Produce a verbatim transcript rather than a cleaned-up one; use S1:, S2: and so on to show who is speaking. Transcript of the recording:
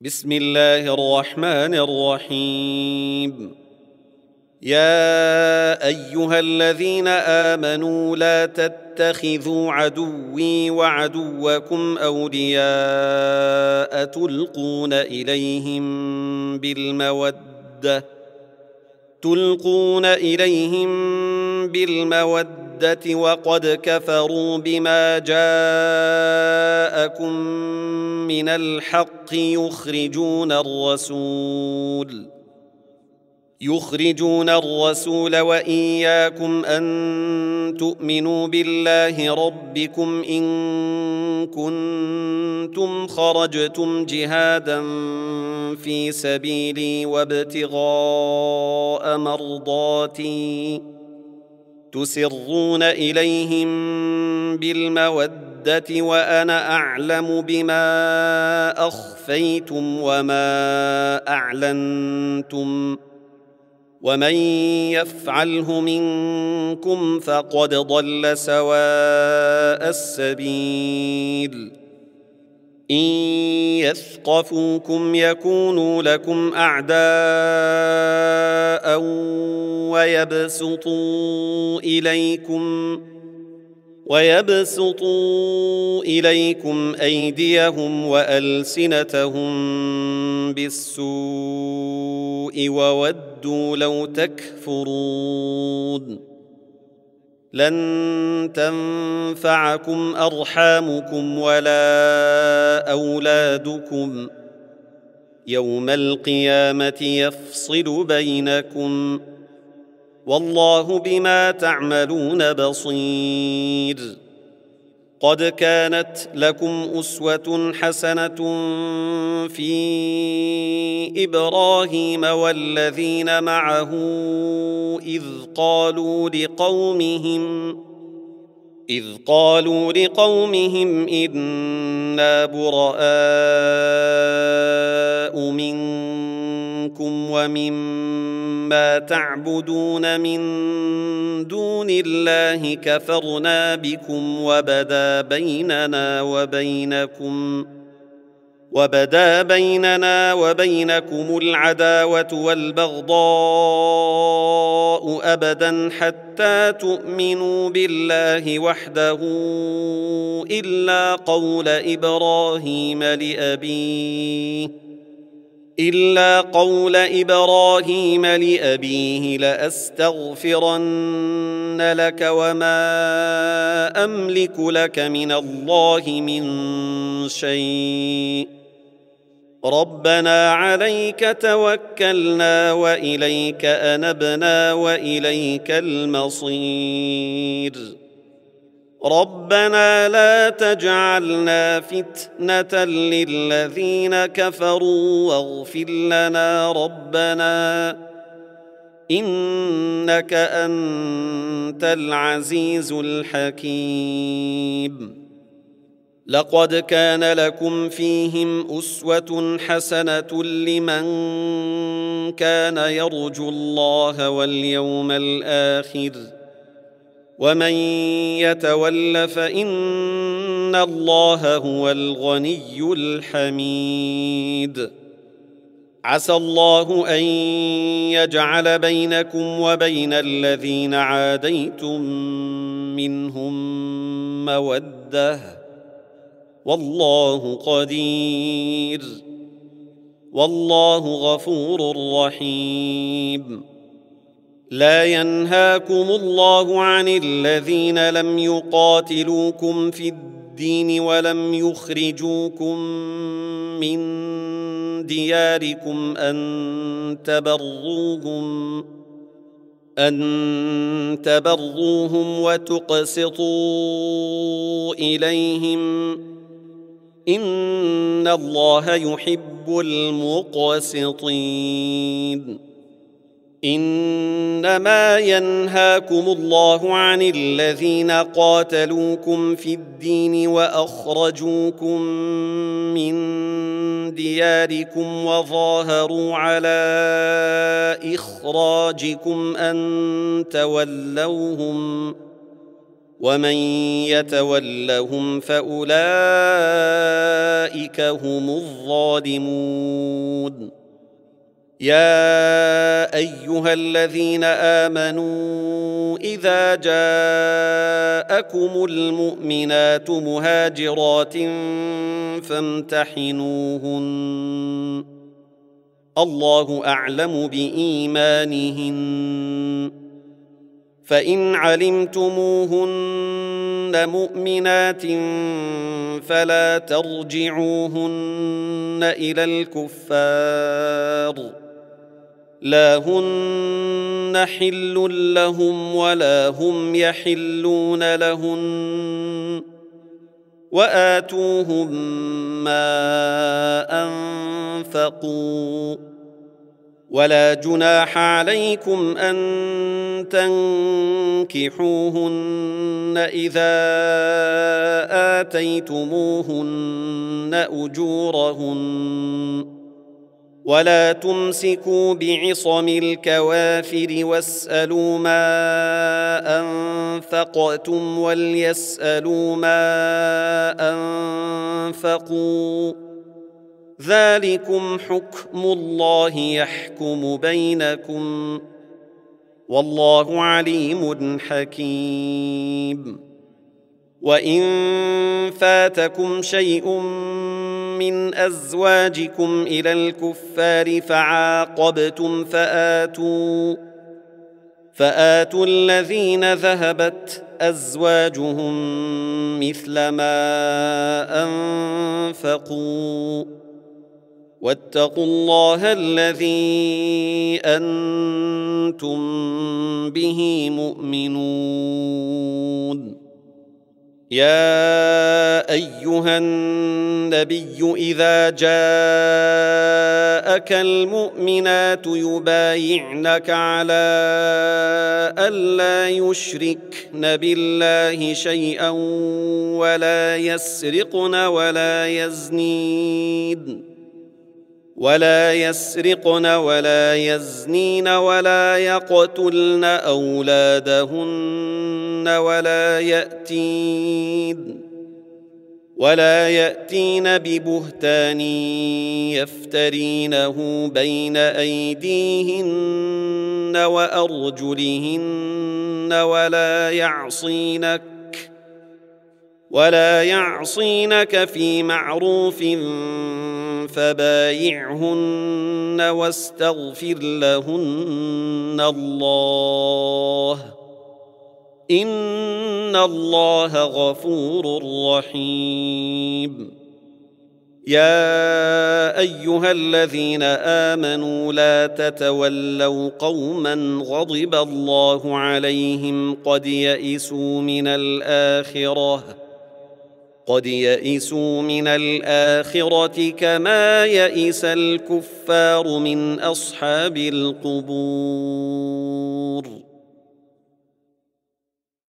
S1: بسم الله الرحمن الرحيم. يا أيها الذين آمنوا لا تتخذوا عدوي وعدوكم أولياء تلقون إليهم بالمودة تلقون إليهم بالمودة وقد كفروا بما جاءكم من الحق يخرجون الرسول يخرجون الرسول وإياكم أن تؤمنوا بالله ربكم إن كنتم خرجتم جهادا في سبيلي وابتغاء مرضاتي تسرون إليهم بالمودة وأنا أعلم بما أخفيتم وما أعلنتم ومن يفعله منكم فقد ضل سواء السبيل. إن يثقفوكم يكونوا لكم أعداء ويبسطوا إليكم ويبسطوا إليكم أيديهم وألسنتهم بالسوء وودوا لو تكفرون. لن تنفعكم أرحامكم ولا أولادكم يوم القيامة يفصل بينكم والله بما تعملون بصير. قد كانت لكم أسوة حسنة في إبراهيم والذين معه إذ قالوا لقومهم إذ قالوا لقومهم إنا براء منكم ومما تعبدون من دون الله كفرنا بكم وبدا بيننا وبينكم وبدا بيننا وبينكم العداوة والبغضاء أبدا حتى تؤمنوا بالله وحده إلا قول إبراهيم لأبيه إلا قول إبراهيم لأبيه لأستغفرن لك وما أملك لك من الله من شيء ربنا عليك توكلنا وإليك أنبنا وإليك المصير. ربنا لا تجعلنا فتنة للذين كفروا واغفر لنا ربنا إنك أنت العزيز الحكيم. لقد كان لكم فيهم أسوة حسنة لمن كان يرجو الله واليوم الآخر ومن يتول فإن الله هو الغني الحميد. عسى الله أن يجعل بينكم وبين الذين عاديتم منهم مودة والله قدير والله غفور رحيم. لا ينهاكم الله عن الذين لم يقاتلوكم في الدين ولم يخرجوكم من دياركم أن تبروهم أن تبروهم وتقسطوا إليهم إن الله يحب المقسطين. إنما ينهاكم الله عن الذين قاتلوكم في الدين وأخرجوكم من دياركم وظاهروا على إخراجكم أن تولوهم ومن يتولهم فأولئك هم الظالمون. يا أيها الذين آمنوا إذا جاءكم المؤمنات مهاجرات فامتحنوهن، الله أعلم بإيمانهن، فإن علمتموهن مؤمنات فلا ترجعوهن إلى الكفار، لا هن حل لهم ولا هم يحلون لهن، وآتوهم ما أنفقوا، ولا جناح عليكم أن تنكحوهن إذا آتيتموهن أجورهن، ولا تمسكوا بعصم الكوافر واسألوا ما أنفقتم وليسألوا ما أنفقوا، ذلكم حكم الله يحكم بينكم، والله عليم حكيم. وإن فاتكم شيء من أزواجكم إلى الكفار فعاقبتم فآتوا فآتوا الذين ذهبت أزواجهم مثل ما أنفقوا، واتقوا الله الذي أنتم به مؤمنون. يا أيها النبي إذا جاءك المؤمنات يبايعنك على ألا يشركن بالله شيئا ولا يسرقن ولا يزنين ولا يسرقن ولا يزنين ولا يقتلن أولادهن ولا يأتين ولا يأتين ببهتان يفترينه بين أيديهن وأرجلهن ولا يعصينك ولا يعصينك في معروف فبايعهن واستغفر لهن الله، إن الله غفور رحيم. يا أيها الذين آمنوا لا تتولوا قوما غضب الله عليهم قد يئسوا من الآخرة قد يئسوا من الآخرة كما يئس الكفار من أصحاب القبور.